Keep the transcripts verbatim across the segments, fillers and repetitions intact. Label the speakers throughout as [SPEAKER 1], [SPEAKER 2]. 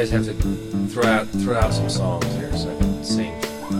[SPEAKER 1] guys have to throw out throw out some songs here so I can sing.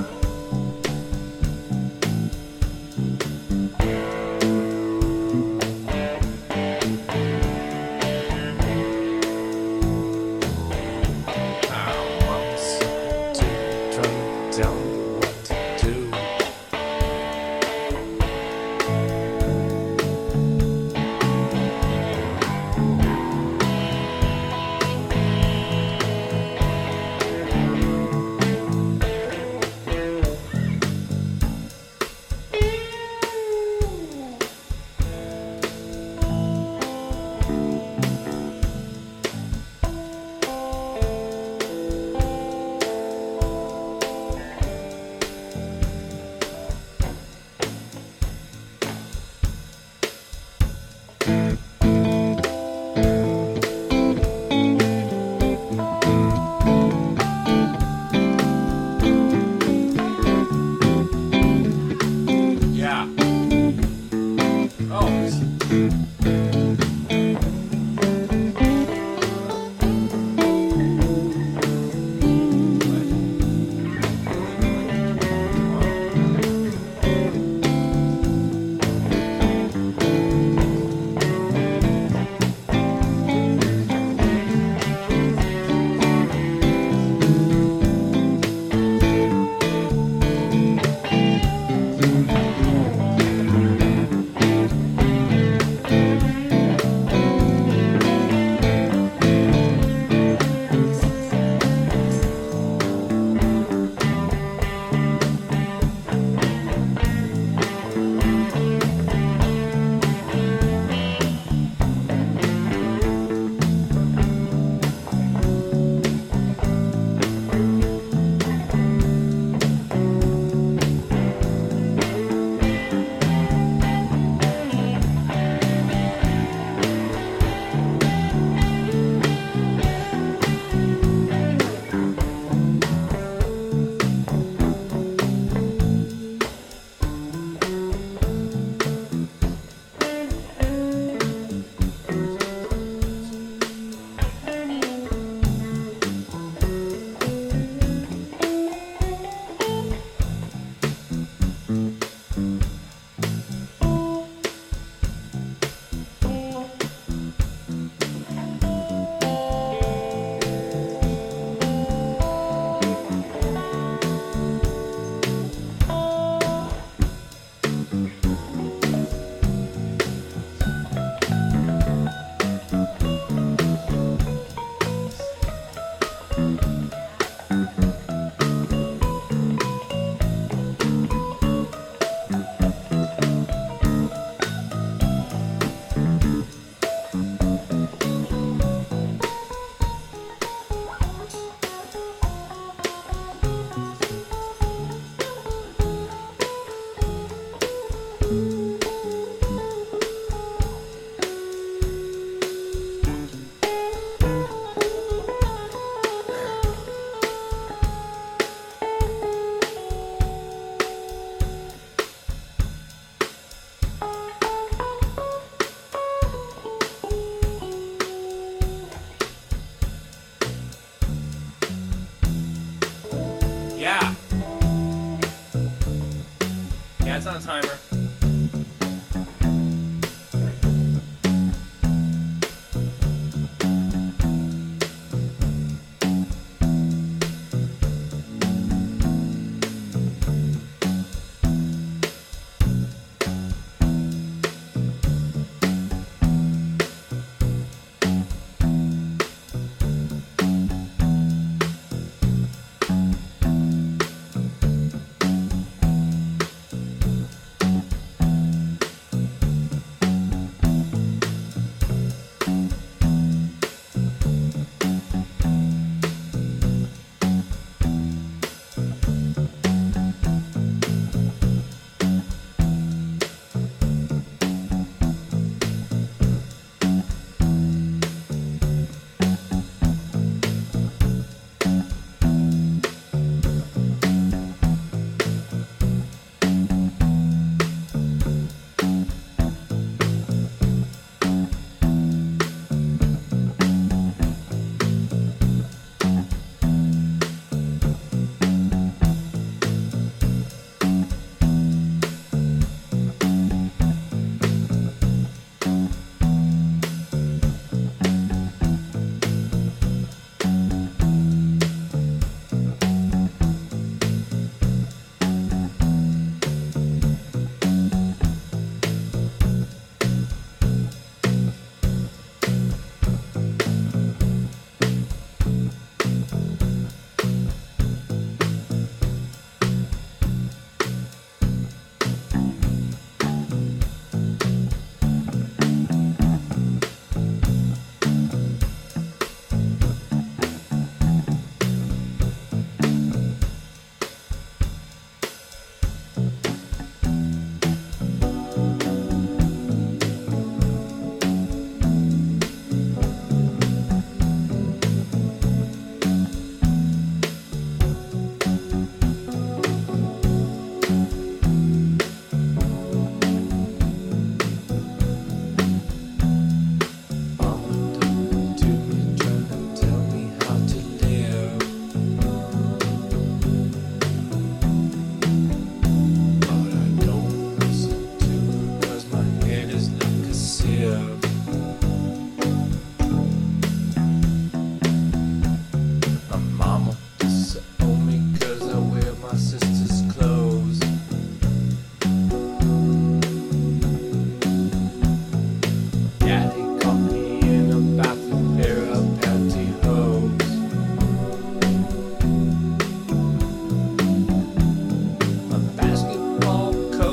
[SPEAKER 1] It's on a timer.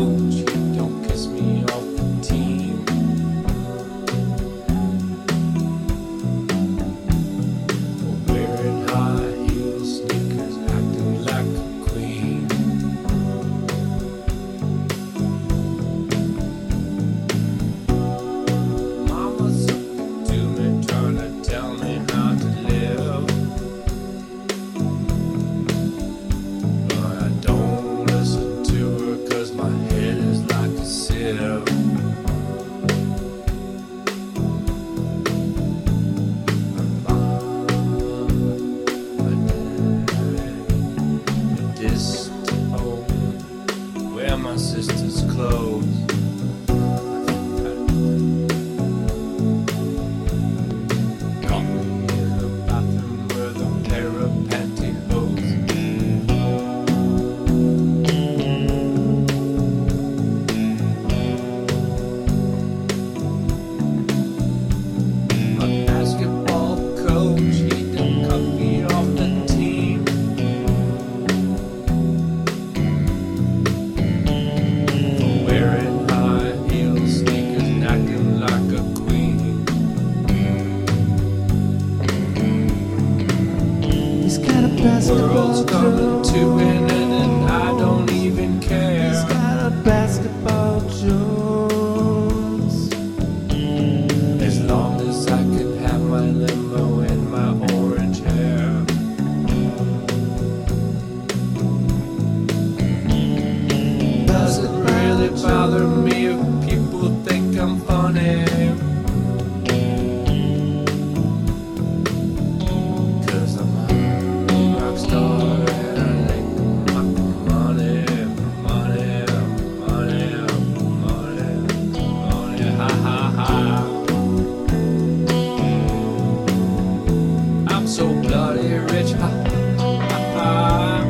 [SPEAKER 1] coach, he don't kiss me off the team. For wearing high heel sneakers, acting like a queen. Mama's up to me, trying to tell me how to live. But I don't listen to her, cause my head is like a sieve. My mom, my dad, a distant home where my sister's clothes. Caught me in the bathroom with a pair of pantyhose. My basketball coach, he done cut me off the team. For wearing high heel sneakers and acting like a queen.
[SPEAKER 2] He's got a basketball
[SPEAKER 1] World's coming to an end and I don't even care.
[SPEAKER 2] He's got a basketball Jones.
[SPEAKER 1] As long as I can have my limo and my orange hair. Doesn't really bother me if people think I'm funny. Cause I'm a rock star and I make my money, money, money, money, money, ha ha ha. I'm so bloody rich, ha ha ha.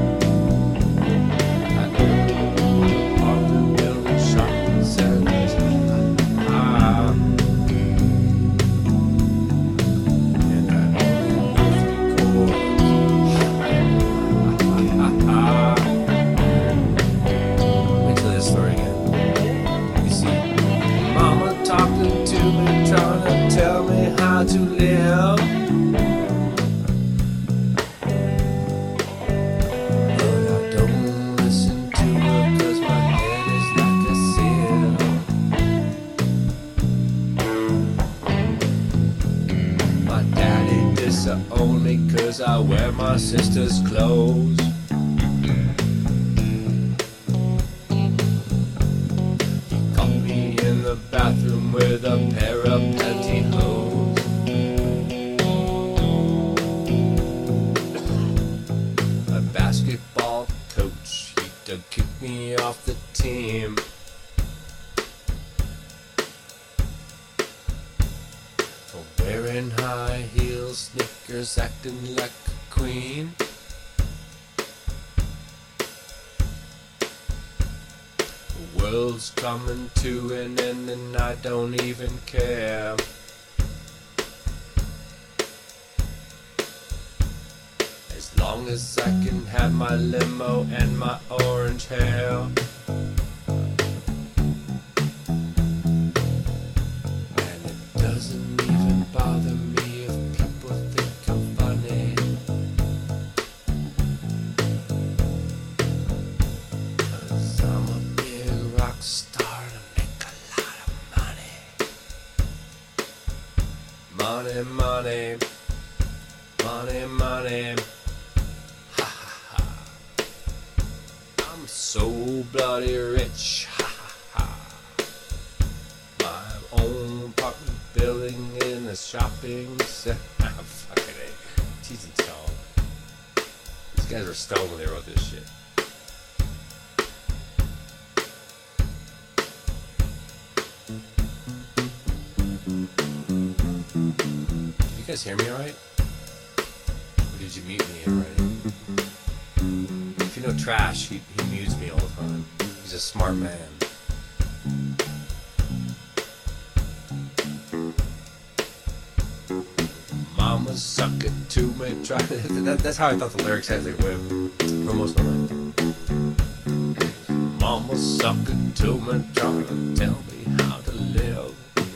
[SPEAKER 1] I own apartment buildings, shopping centers, ha ha. And I own three cores, ha ha ha. Let me tell this story again. You see, Mama talking to me, trying to tell me how to live. But I don't listen to her, cause my head is like a sieve. My daddy disowned me cause I wear my sister's clothes. He caught me in the bathroom with a pair of pantyhose. My basketball coach, he done kicked me off the team. For wearing high heel sneakers, acting like a queen. The world's coming to an end and I don't even care. As long as I can have my limo and my orange hair. And it doesn't even bother me if people think I'm funny. Cause I'm a big rock star to make a lot of money. Money, money, money, money. Ha ha ha. I'm so bloody rich. Ha ha ha. My own apartment building in a shopping center. Fucking A. Cheese and Stone. These guys were stoned when they wrote this shit. You guys hear me alright? Or did you mute me already? If you know Trash, he, he mutes me all the time. He's a smart man. Mama suck it to me, try to. That, that's how I thought the lyrics had they went for most of my life. mama sucker to me, trying to tell me how to live.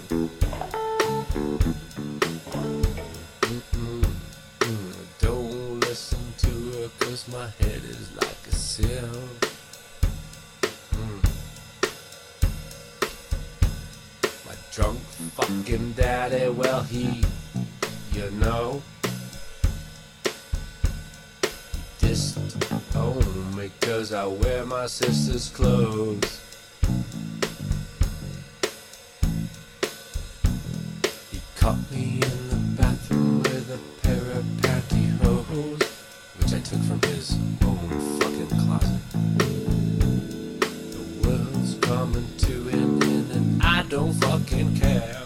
[SPEAKER 1] Mm-mm-mm. Don't listen to her, cause my head is like a sieve. Mm. My drunk fucking daddy, well he, you know, dissed home because I wear my sister's clothes. He caught me in the bathroom with a pair of pantyhose, which I took from his own fucking closet. The world's coming to an end and I don't fucking care.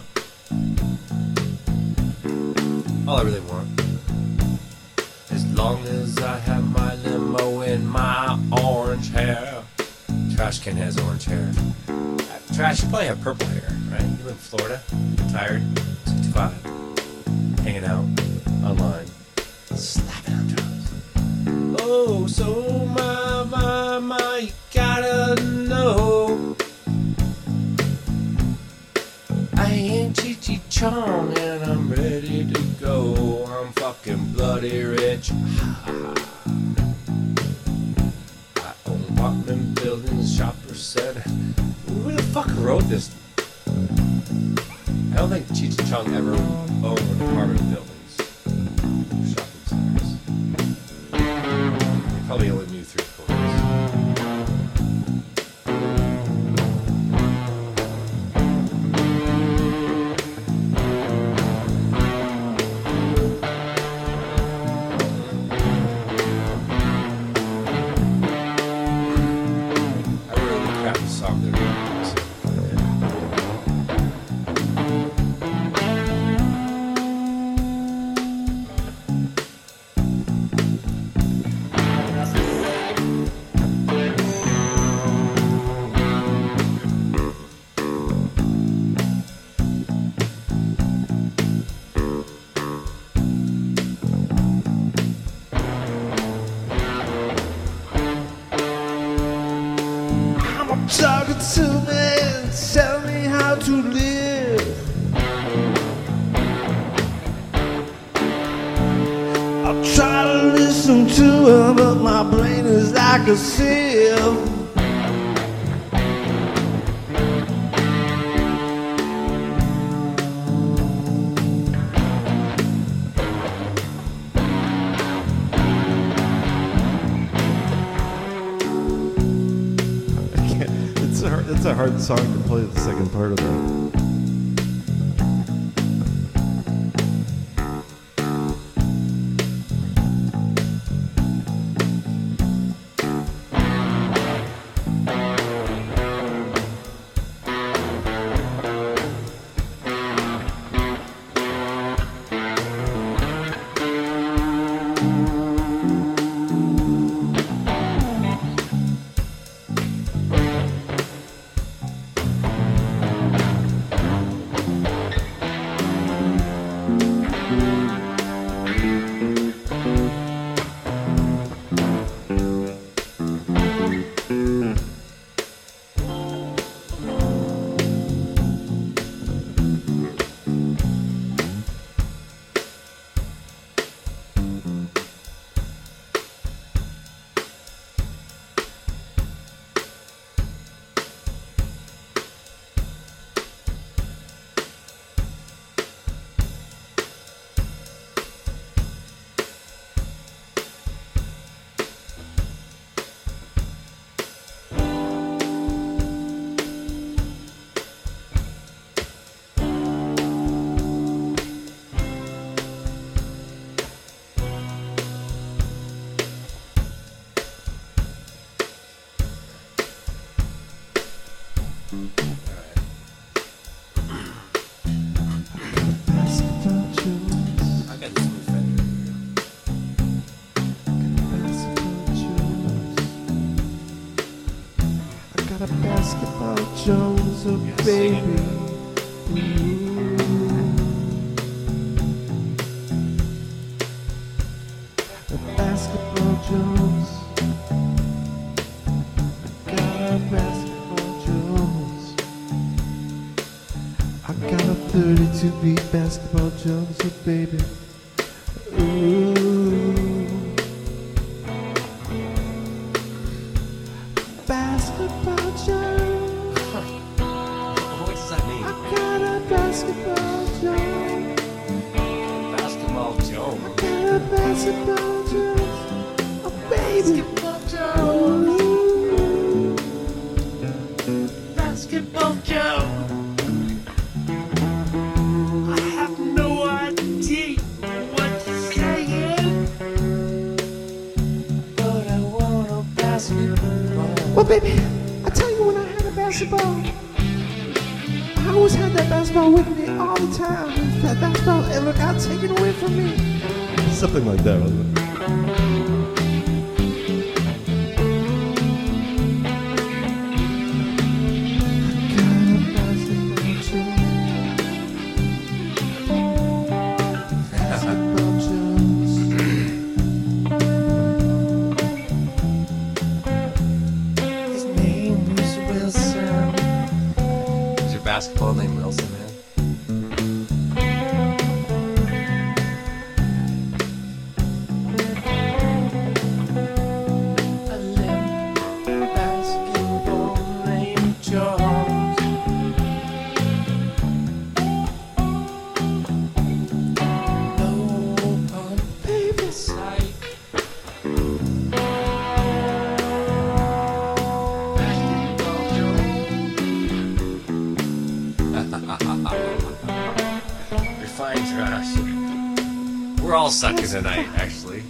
[SPEAKER 1] All I really want, as long as I have my limo in my orange hair. Trash can has orange hair. Uh, Trash, you probably have purple hair, right? You live in Florida, retired, sixty-five, hanging out online, slapping on drums. Oh, so my, my, my, you gotta know, I ain't Cheech Chong and I'm ready to go. I'm fucking bloody rich. I own apartment buildings, shoppers center. Who the fuck wrote this? I don't think Cheech Chong ever owned apartment buildings, shopping centers. He probably only knew three quarters.
[SPEAKER 2] Talking to me, tell me how to live. I'll try to listen to her, but my brain is like a sieve.
[SPEAKER 3] It's a, hard, it's a hard song to play the second part of that.
[SPEAKER 2] got a basketball Jones, a
[SPEAKER 1] Yeah,
[SPEAKER 2] baby. Ooh. A basketball Jones. I got a basketball I got a thirty-two beat basketball jump, so baby. Ooh. Basketball jump.
[SPEAKER 1] What does that mean?
[SPEAKER 2] I got a basketball jump.
[SPEAKER 1] Basketball Joe.
[SPEAKER 2] I got a basketball jump. Oh, baby.
[SPEAKER 1] Basketball Joe.
[SPEAKER 2] Ooh.
[SPEAKER 1] Basketball Joe. I have no idea what you're saying, but I want a basketball.
[SPEAKER 2] Well, baby, I tell you, when I had a basketball, I always had that basketball with me all the time. If that basketball ever got taken away from me.
[SPEAKER 3] Something like that, wasn't it?
[SPEAKER 1] His name was Wilson. Is your basketball name Wilson, man? A limp basketball named Jones. No pump, baby, sight. Basketball Jones. Refined trash. We're all sucking tonight, actually.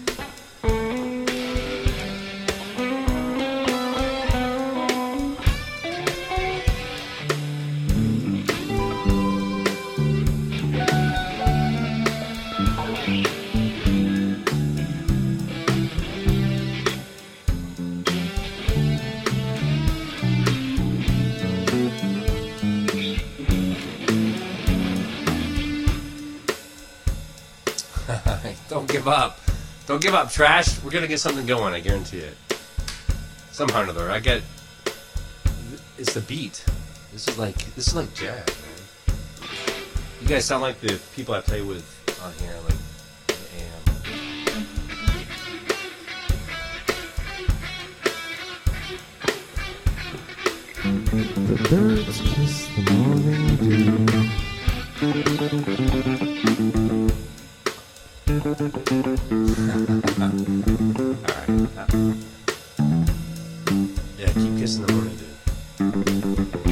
[SPEAKER 1] Don't give up. Don't give up, trash. We're gonna get something going, I guarantee it. Somehow or another. I get. It's the beat. This is like this is like jazz, man. You guys sound like the people I play with on here, like I am.
[SPEAKER 2] The birds kiss the morning dew.
[SPEAKER 1] Alright. Yeah, keep kissing the morning, dude.